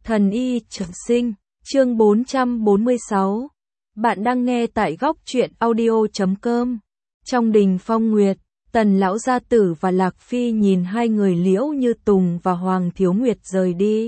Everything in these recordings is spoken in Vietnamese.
Thần y trường sinh, chương 446. Bạn đang nghe tại góc truyện audio.com. Trong đình Phong Nguyệt, Tần lão gia tử và Lạc Phi nhìn hai người Liễu Như Tùng và Hoàng Thiếu Nguyệt rời đi.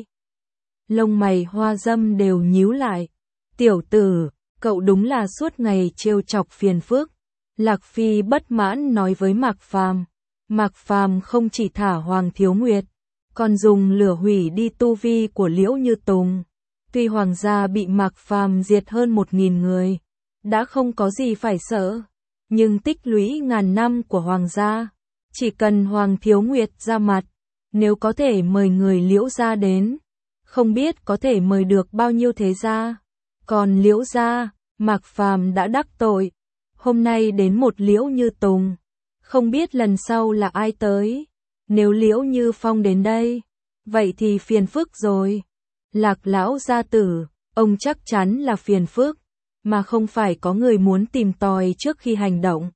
Lông mày Hoa Dâm đều nhíu lại. Tiểu tử, cậu đúng là suốt ngày trêu chọc phiền phức. Lạc Phi bất mãn nói với Mạc Phàm. Mạc Phàm không chỉ thả Hoàng Thiếu Nguyệt, còn dùng lửa hủy đi tu vi của Liễu Như Tùng. Tuy hoàng gia bị Mạc Phàm diệt hơn 1000 người, đã không có gì phải sợ, nhưng tích lũy ngàn năm của hoàng gia, chỉ cần Hoàng Thiếu Nguyệt ra mặt, nếu có thể mời người Liễu gia đến, không biết có thể mời được bao nhiêu thế gia. Còn Liễu gia, Mạc Phàm đã đắc tội, hôm nay đến một Liễu Như Tùng, không biết lần sau là ai tới. Nếu Liễu Như Phong đến đây, vậy thì phiền phức rồi. Lạc lão gia tử, ông chắc chắn là phiền phức, mà không phải có người muốn tìm tòi trước khi hành động.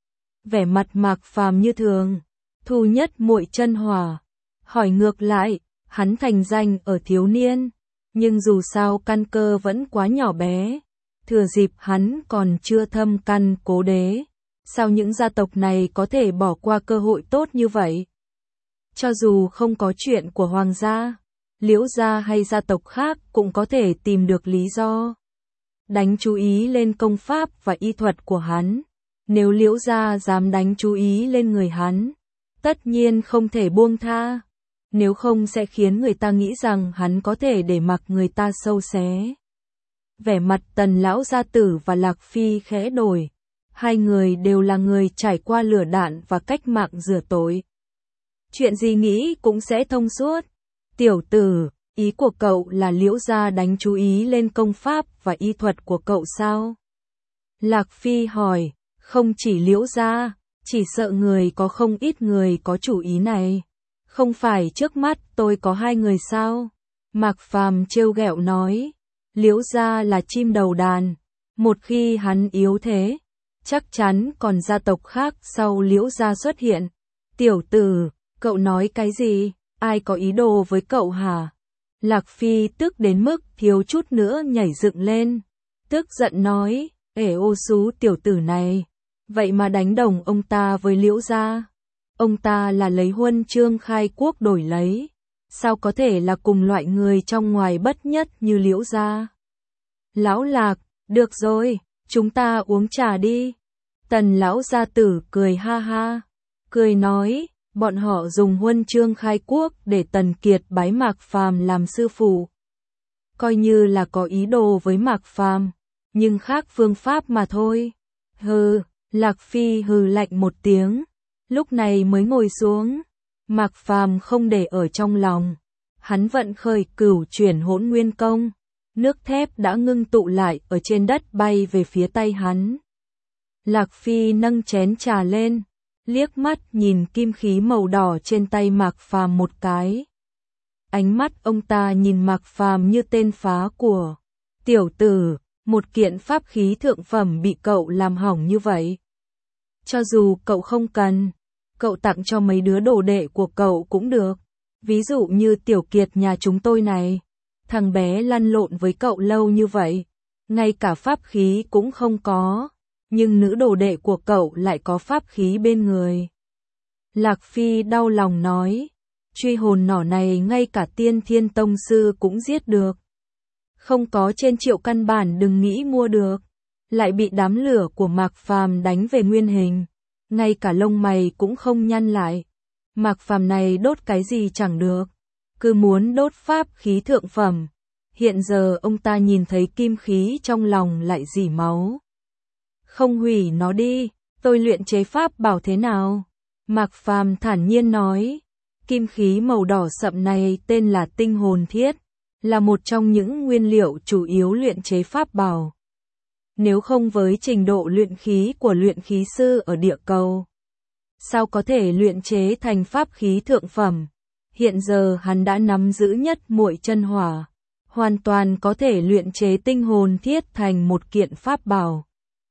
Vẻ mặt Mạc Phàm như thường, Thu Nhất muội chân hỏa, hỏi ngược lại, hắn thành danh ở thiếu niên, nhưng dù sao căn cơ vẫn quá nhỏ bé, thừa dịp hắn còn chưa thâm căn cố đế, sao những gia tộc này có thể bỏ qua cơ hội tốt như vậy? Cho dù không có chuyện của hoàng gia, Liễu gia hay gia tộc khác cũng có thể tìm được lý do. Đánh chú ý lên công pháp và y thuật của hắn. Nếu Liễu gia dám đánh chú ý lên người hắn, tất nhiên không thể buông tha. Nếu không sẽ khiến người ta nghĩ rằng hắn có thể để mặc người ta sâu xé. Vẻ mặt Tần lão gia tử và Lạc Phi khẽ đổi. Hai người đều là người trải qua lửa đạn và cách mạng rửa tội. Chuyện gì nghĩ cũng sẽ thông suốt. Tiểu tử, ý của cậu là Liễu gia đánh chú ý lên công pháp và y thuật của cậu sao? Lạc Phi hỏi, không chỉ Liễu gia, chỉ sợ người có không ít người có chủ ý này. Không phải trước mắt tôi có hai người sao? Mạc Phàm trêu ghẹo nói, Liễu gia là chim đầu đàn, một khi hắn yếu thế, chắc chắn còn gia tộc khác sau Liễu gia xuất hiện. Tiểu tử, cậu nói cái gì? Ai có ý đồ với cậu hả? Lạc Phi tức đến mức thiếu chút nữa nhảy dựng lên. Tức giận nói, ô xú tiểu tử này, vậy mà đánh đồng ông ta với Liễu gia. Ông ta là lấy huân chương khai quốc đổi lấy, sao có thể là cùng loại người trong ngoài bất nhất như Liễu gia? Lão Lạc, được rồi, chúng ta uống trà đi. Tần lão gia tử cười ha ha, cười nói, bọn họ dùng huân chương khai quốc để Tần Kiệt bái Mạc Phàm làm sư phụ. Coi như là có ý đồ với Mạc Phàm, nhưng khác phương pháp mà thôi. Hừ, Lạc Phi hừ lạnh một tiếng, lúc này mới ngồi xuống. Mạc Phàm không để ở trong lòng, hắn vận khởi Cửu Chuyển Hỗn Nguyên Công, nước thép đã ngưng tụ lại ở trên đất bay về phía tay hắn. Lạc Phi nâng chén trà lên, liếc mắt nhìn kim khí màu đỏ trên tay Mạc Phàm một cái. Ánh mắt ông ta nhìn Mạc Phàm như tên phá của. Tiểu tử, một kiện pháp khí thượng phẩm bị cậu làm hỏng như vậy. Cho dù cậu không cần, cậu tặng cho mấy đứa đồ đệ của cậu cũng được. Ví dụ như Tiểu Kiệt nhà chúng tôi này. Thằng bé lăn lộn với cậu lâu như vậy, ngay cả pháp khí cũng không có. Nhưng nữ đồ đệ của cậu lại có pháp khí bên người. Lạc Phi đau lòng nói, truy hồn nỏ này ngay cả Tiên Thiên Tông sư cũng giết được. Không có trên triệu căn bản đừng nghĩ mua được. Lại bị đám lửa của Mạc Phàm đánh về nguyên hình, ngay cả lông mày cũng không nhăn lại. Mạc Phàm này đốt cái gì chẳng được, cứ muốn đốt pháp khí thượng phẩm. Hiện giờ ông ta nhìn thấy kim khí trong lòng lại rỉ máu. Không hủy nó đi, tôi luyện chế pháp bảo thế nào? Mạc Phàm thản nhiên nói, kim khí màu đỏ sậm này tên là tinh hồn thiết, là một trong những nguyên liệu chủ yếu luyện chế pháp bảo. Nếu không với trình độ luyện khí của luyện khí sư ở địa cầu, sao có thể luyện chế thành pháp khí thượng phẩm? Hiện giờ hắn đã nắm giữ nhất muội chân hỏa, hoàn toàn có thể luyện chế tinh hồn thiết thành một kiện pháp bảo.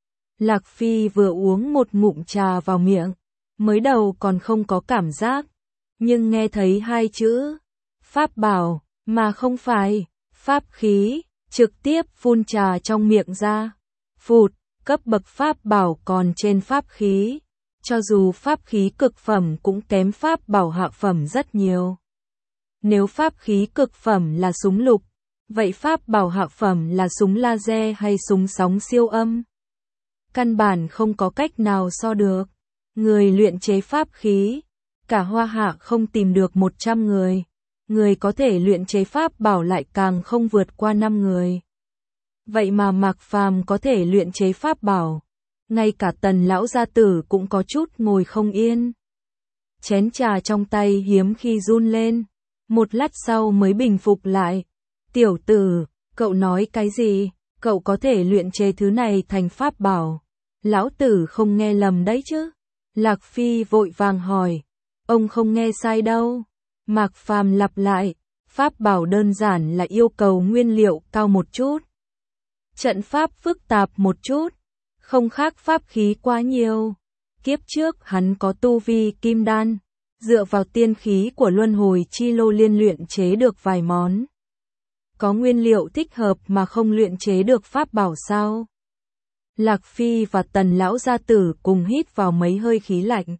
Lạc Phi vừa uống một ngụm trà vào miệng, mới đầu còn không có cảm giác, nhưng nghe thấy hai chữ pháp bảo, mà không phải pháp khí, trực tiếp phun trà trong miệng ra. Phụt, cấp bậc pháp bảo còn trên pháp khí. Cho dù pháp khí cực phẩm cũng kém pháp bảo hạ phẩm rất nhiều. Nếu pháp khí cực phẩm là súng lục, vậy pháp bảo hạ phẩm là súng laser hay súng sóng siêu âm? Căn bản không có cách nào so được. Người luyện chế pháp khí, cả Hoa Hạ không tìm được 100 người. Người có thể luyện chế pháp bảo lại càng không vượt qua 5 người. Vậy mà Mạc Phàm có thể luyện chế pháp bảo. Ngay cả Tần lão gia tử cũng có chút ngồi không yên. Chén trà trong tay hiếm khi run lên. Một lát sau mới bình phục lại. Tiểu tử, cậu nói cái gì? Cậu có thể luyện chế thứ này thành pháp bảo. Lão tử không nghe lầm đấy chứ? Lạc Phi vội vàng hỏi. Ông không nghe sai đâu. Mạc Phàm lặp lại. Pháp bảo đơn giản là yêu cầu nguyên liệu cao một chút. Trận pháp phức tạp một chút. Không khác pháp khí quá nhiều. Kiếp trước hắn có tu vi kim đan. Dựa vào tiên khí của luân hồi chi lô liên luyện chế được vài món. Có nguyên liệu thích hợp mà không luyện chế được pháp bảo sao? Lạc Phi và Tần lão gia tử cùng hít vào mấy hơi khí lạnh.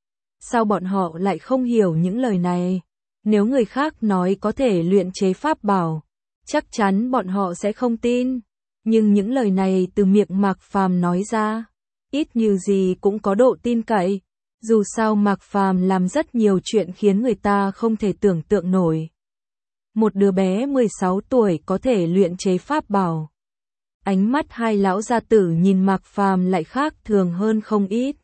Sao bọn họ lại không hiểu những lời này? Nếu người khác nói có thể luyện chế pháp bảo, chắc chắn bọn họ sẽ không tin. Nhưng những lời này từ miệng Mạc Phàm nói ra, ít nhiều gì cũng có độ tin cậy. Dù sao Mạc Phàm làm rất nhiều chuyện khiến người ta không thể tưởng tượng nổi. Một đứa bé 16 tuổi có thể luyện chế pháp bảo. Ánh mắt hai lão gia tử nhìn Mạc Phàm lại khác thường hơn không ít.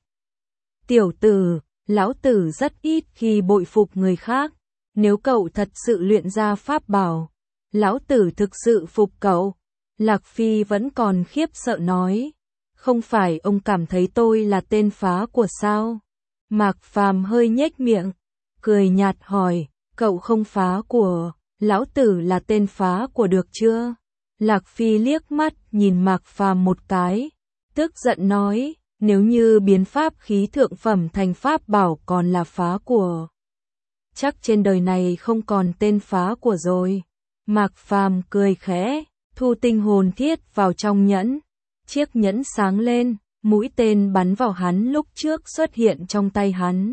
Tiểu tử, lão tử rất ít khi bội phục người khác. Nếu cậu thật sự luyện ra pháp bảo, lão tử thực sự phục cậu. Lạc Phi vẫn còn khiếp sợ nói. Không phải ông cảm thấy tôi là tên phá của sao? Mạc Phàm hơi nhếch miệng, cười nhạt hỏi, cậu không phá của, lão tử là tên phá của được chưa? Lạc Phi liếc mắt nhìn Mạc Phàm một cái, tức giận nói, nếu như biến pháp khí thượng phẩm thành pháp bảo còn là phá của. Chắc trên đời này không còn tên phá của rồi. Mạc Phàm cười khẽ, thu tinh hồn thiết vào trong nhẫn. Chiếc nhẫn sáng lên, mũi tên bắn vào hắn lúc trước xuất hiện trong tay hắn.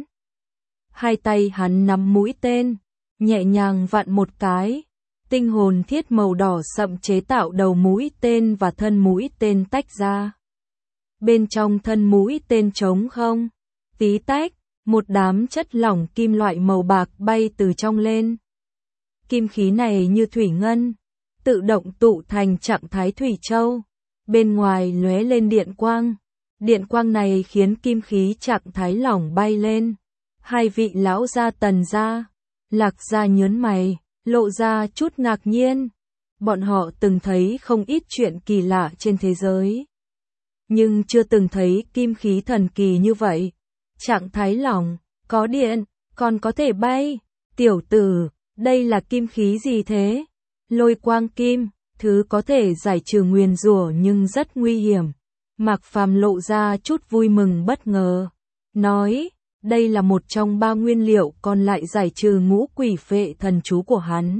Hai tay hắn nắm mũi tên, nhẹ nhàng vặn một cái. Tinh hồn thiết màu đỏ sậm chế tạo đầu mũi tên và thân mũi tên tách ra. Bên trong thân mũi tên trống không, tí tách, một đám chất lỏng kim loại màu bạc bay từ trong lên. Kim khí này như thủy ngân, tự động tụ thành trạng thái thủy châu. Bên ngoài lóe lên điện quang. Điện quang này khiến kim khí trạng thái lỏng bay lên. Hai vị lão gia Tần gia, Lạc gia nhớn mày, lộ ra chút ngạc nhiên. Bọn họ từng thấy không ít chuyện kỳ lạ trên thế giới, nhưng chưa từng thấy kim khí thần kỳ như vậy. Trạng thái lỏng, có điện, còn có thể bay. Tiểu tử, đây là kim khí gì thế? Lôi quang kim, thứ có thể giải trừ nguyền rủa nhưng rất nguy hiểm. Mạc Phàm lộ ra chút vui mừng bất ngờ, nói, đây là một trong 3 nguyên liệu còn lại giải trừ ngũ quỷ phệ thần chú của hắn.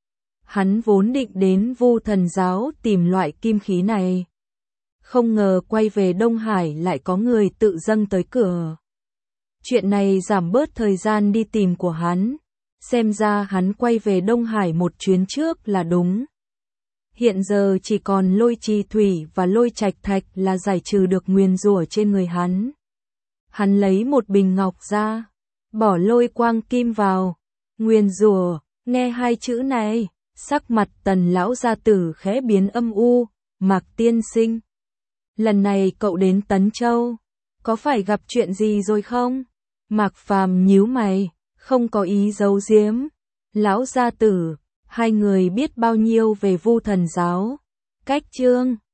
Hắn vốn định đến Vu Thần giáo tìm loại kim khí này. Không ngờ quay về Đông Hải lại có người tự dâng tới cửa. Chuyện này giảm bớt thời gian đi tìm của hắn. Xem ra hắn quay về Đông Hải một chuyến trước là đúng. Hiện giờ chỉ còn lôi trì thủy và lôi trạch thạch là giải trừ được nguyền rủa trên người hắn. Hắn lấy một bình ngọc ra, bỏ lôi quang kim vào. Nguyền rủa, nghe hai chữ này, sắc mặt Tần lão gia tử khẽ biến âm u. Mạc tiên sinh, lần này cậu đến Tấn Châu, có phải gặp chuyện gì rồi không? Mạc Phàm nhíu mày, không có ý giấu giếm. Lão gia tử, hai người biết bao nhiêu về Vu Thần giáo? Cách chương